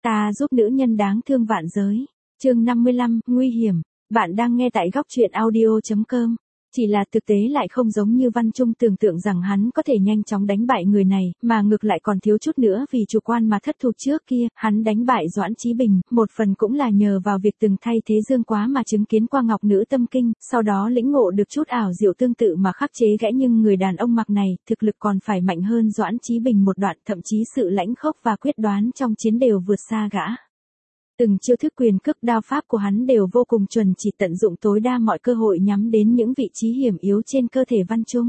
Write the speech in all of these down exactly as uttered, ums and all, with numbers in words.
Ta giúp nữ nhân đáng thương vạn giới. Chương năm mươi lăm, nguy hiểm. Bạn đang nghe tại góc truyện audio chấm com. Chỉ là thực tế lại không giống như Văn Trung tưởng tượng rằng hắn có thể nhanh chóng đánh bại người này, mà ngược lại còn thiếu chút nữa vì chủ quan mà thất thủ trước kia. Hắn đánh bại Doãn Chí Bình, một phần cũng là nhờ vào việc từng thay thế Dương Quá mà chứng kiến qua Ngọc Nữ Tâm Kinh, sau đó lĩnh ngộ được chút ảo diệu tương tự mà khắc chế gã, nhưng người đàn ông mặc này, thực lực còn phải mạnh hơn Doãn Chí Bình một đoạn, thậm chí sự lãnh khốc và quyết đoán trong chiến đều vượt xa gã. Từng chiêu thức quyền cước đao pháp của hắn đều vô cùng chuẩn chỉ, tận dụng tối đa mọi cơ hội nhắm đến những vị trí hiểm yếu trên cơ thể Văn Trung.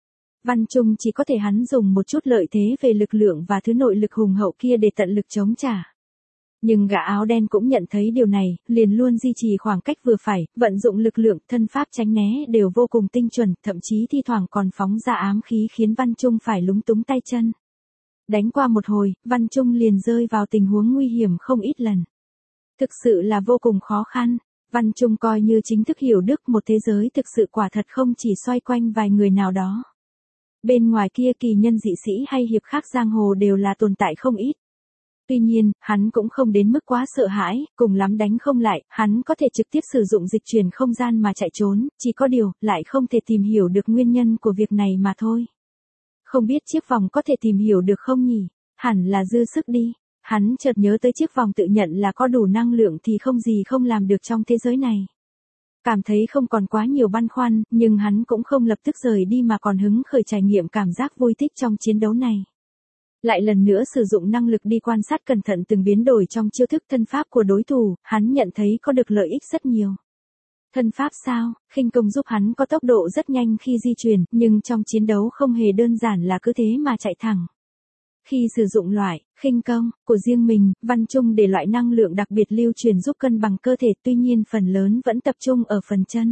Văn Trung chỉ có thể hắn dùng một chút lợi thế về lực lượng và thứ nội lực hùng hậu kia để tận lực chống trả. Nhưng gã áo đen cũng nhận thấy điều này, liền luôn duy trì khoảng cách vừa phải, vận dụng lực lượng, thân pháp tránh né đều vô cùng tinh chuẩn, thậm chí thi thoảng còn phóng ra ám khí khiến Văn Trung phải lúng túng tay chân. Đánh qua một hồi, Văn Trung liền rơi vào tình huống nguy hiểm không ít lần. Thực sự là vô cùng khó khăn. Văn Trung coi như chính thức hiểu được một thế giới thực sự quả thật không chỉ xoay quanh vài người nào đó. Bên ngoài kia kỳ nhân dị sĩ hay hiệp khách giang hồ đều là tồn tại không ít. Tuy nhiên, hắn cũng không đến mức quá sợ hãi, cùng lắm đánh không lại, hắn có thể trực tiếp sử dụng dịch chuyển không gian mà chạy trốn, chỉ có điều, lại không thể tìm hiểu được nguyên nhân của việc này mà thôi. Không biết chiếc vòng có thể tìm hiểu được không nhỉ? Hẳn là dư sức đi. Hắn chợt nhớ tới chiếc vòng tự nhận là có đủ năng lượng thì không gì không làm được trong thế giới này. Cảm thấy không còn quá nhiều băn khoăn, nhưng hắn cũng không lập tức rời đi mà còn hứng khởi trải nghiệm cảm giác vui thích trong chiến đấu này. Lại lần nữa sử dụng năng lực đi quan sát cẩn thận từng biến đổi trong chiêu thức thân pháp của đối thủ, hắn nhận thấy có được lợi ích rất nhiều. Thân pháp sao? Khinh công giúp hắn có tốc độ rất nhanh khi di chuyển, nhưng trong chiến đấu không hề đơn giản là cứ thế mà chạy thẳng. Khi sử dụng loại khinh công của riêng mình, Văn Trung để loại năng lượng đặc biệt lưu truyền giúp cân bằng cơ thể, tuy nhiên phần lớn vẫn tập trung ở phần chân.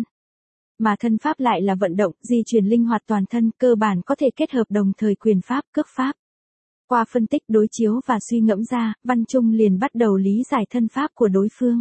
Mà thân pháp lại là vận động, di chuyển linh hoạt toàn thân, cơ bản có thể kết hợp đồng thời quyền pháp, cước pháp. Qua phân tích, đối chiếu và suy ngẫm ra, Văn Trung liền bắt đầu lý giải thân pháp của đối phương.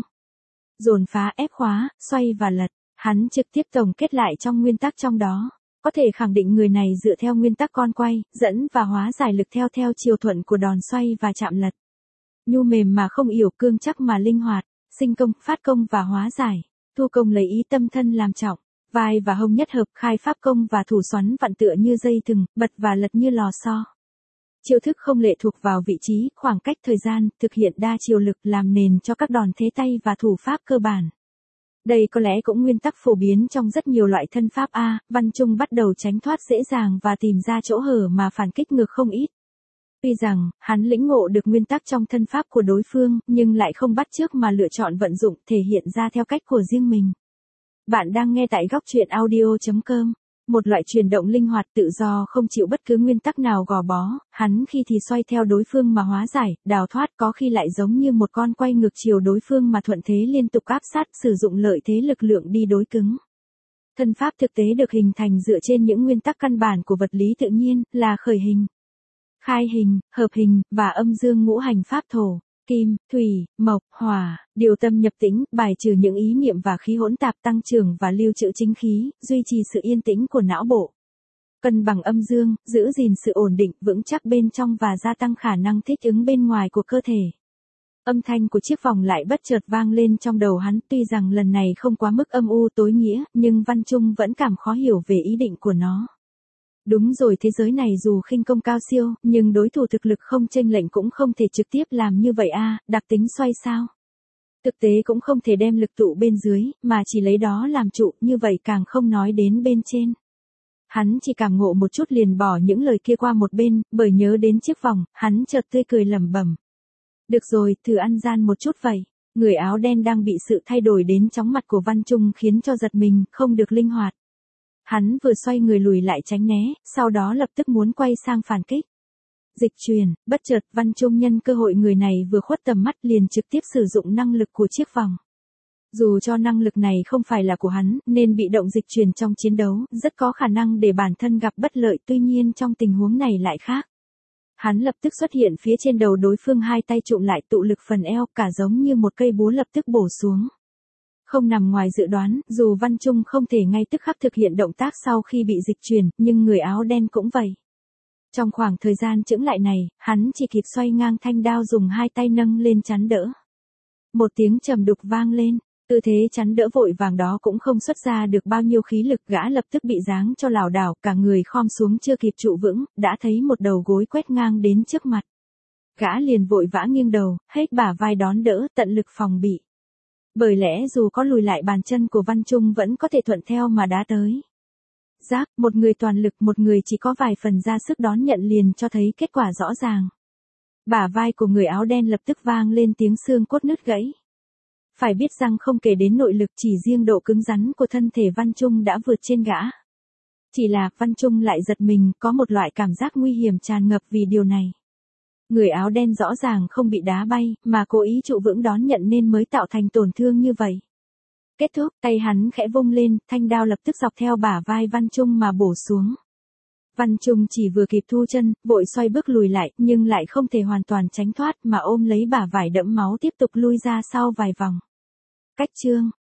Dồn phá, ép khóa, xoay và lật, hắn trực tiếp tổng kết lại trong nguyên tắc trong đó. Có thể khẳng định người này dựa theo nguyên tắc con quay, dẫn và hóa giải lực theo theo chiều thuận của đòn xoay và chạm lật. Nhu mềm mà không yểu, cương chắc mà linh hoạt, sinh công, phát công và hóa giải. Thu công lấy ý tâm thân làm trọng, vai và hông nhất hợp, khai pháp công và thủ xoắn vặn tựa như dây thừng, bật và lật như lò xo. Chiêu thức không lệ thuộc vào vị trí, khoảng cách, thời gian, thực hiện đa chiều lực làm nền cho các đòn thế tay và thủ pháp cơ bản. Đây có lẽ cũng nguyên tắc phổ biến trong rất nhiều loại thân pháp A. Văn Trung bắt đầu tránh thoát dễ dàng và tìm ra chỗ hở mà phản kích ngược không ít. Tuy rằng, hắn lĩnh ngộ được nguyên tắc trong thân pháp của đối phương, nhưng lại không bắt chước mà lựa chọn vận dụng, thể hiện ra theo cách của riêng mình. Bạn đang nghe tại góc truyện audio chấm com. Một loại chuyển động linh hoạt tự do không chịu bất cứ nguyên tắc nào gò bó, hắn khi thì xoay theo đối phương mà hóa giải, đào thoát, có khi lại giống như một con quay ngược chiều đối phương mà thuận thế liên tục áp sát, sử dụng lợi thế lực lượng đi đối cứng. Thân pháp thực tế được hình thành dựa trên những nguyên tắc căn bản của vật lý tự nhiên, là khởi hình, khai hình, hợp hình, và âm dương ngũ hành pháp thổ, kim, thủy, mộc, hỏa, điều tâm nhập tĩnh, bài trừ những ý niệm và khí hỗn tạp, tăng trưởng và lưu trữ chính khí, duy trì sự yên tĩnh của não bộ. Cân bằng âm dương, giữ gìn sự ổn định, vững chắc bên trong và gia tăng khả năng thích ứng bên ngoài của cơ thể. Âm thanh của chiếc vòng lại bất chợt vang lên trong đầu hắn, tuy rằng lần này không quá mức âm u tối nghĩa, nhưng Văn Trung vẫn cảm khó hiểu về ý định của nó. Đúng rồi, thế giới này dù khinh công cao siêu, nhưng đối thủ thực lực không chênh lệch cũng không thể trực tiếp làm như vậy a. Đặc tính xoay sao? Thực tế cũng không thể đem lực tụ bên dưới, mà chỉ lấy đó làm trụ, như vậy càng không nói đến bên trên. Hắn chỉ cảm ngộ một chút liền bỏ những lời kia qua một bên, bởi nhớ đến chiếc vòng, hắn chợt tươi cười lẩm bẩm. Được rồi, thử ăn gian một chút vậy. Người áo đen đang bị sự thay đổi đến chóng mặt của Văn Trung khiến cho giật mình, không được linh hoạt. Hắn vừa xoay người lùi lại tránh né, sau đó lập tức muốn quay sang phản kích. Dịch truyền, bất chợt Văn Trung nhân cơ hội người này vừa khuất tầm mắt liền trực tiếp sử dụng năng lực của chiếc vòng. Dù cho năng lực này không phải là của hắn, nên bị động dịch truyền trong chiến đấu, rất có khả năng để bản thân gặp bất lợi, tuy nhiên trong tình huống này lại khác. Hắn lập tức xuất hiện phía trên đầu đối phương, hai tay trụm lại, tụ lực phần eo, cả giống như một cây búa lập tức bổ xuống. Không nằm ngoài dự đoán, dù Văn Trung không thể ngay tức khắc thực hiện động tác sau khi bị dịch chuyển, nhưng người áo đen cũng vậy. Trong khoảng thời gian chững lại này, hắn chỉ kịp xoay ngang thanh đao dùng hai tay nâng lên chắn đỡ. Một tiếng trầm đục vang lên, tư thế chắn đỡ vội vàng đó cũng không xuất ra được bao nhiêu khí lực, gã lập tức bị giáng cho lảo đảo, cả người khom xuống chưa kịp trụ vững, đã thấy một đầu gối quét ngang đến trước mặt. Gã liền vội vã nghiêng đầu, hết bả vai đón đỡ, tận lực phòng bị. Bởi lẽ dù có lùi lại, bàn chân của Văn Trung vẫn có thể thuận theo mà đá tới. Giáp, một người toàn lực, một người chỉ có vài phần ra sức đón nhận liền cho thấy kết quả rõ ràng. Bả vai của người áo đen lập tức vang lên tiếng xương cốt nứt gãy. Phải biết rằng không kể đến nội lực, chỉ riêng độ cứng rắn của thân thể Văn Trung đã vượt trên gã. Chỉ là Văn Trung lại giật mình, có một loại cảm giác nguy hiểm tràn ngập vì điều này. Người áo đen rõ ràng không bị đá bay, mà cố ý trụ vững đón nhận nên mới tạo thành tổn thương như vậy. Kết thúc, tay hắn khẽ vung lên, thanh đao lập tức dọc theo bả vai Văn Trung mà bổ xuống. Văn Trung chỉ vừa kịp thu chân, vội xoay bước lùi lại, nhưng lại không thể hoàn toàn tránh thoát mà ôm lấy bả vải đẫm máu tiếp tục lui ra sau vài vòng. Cách chương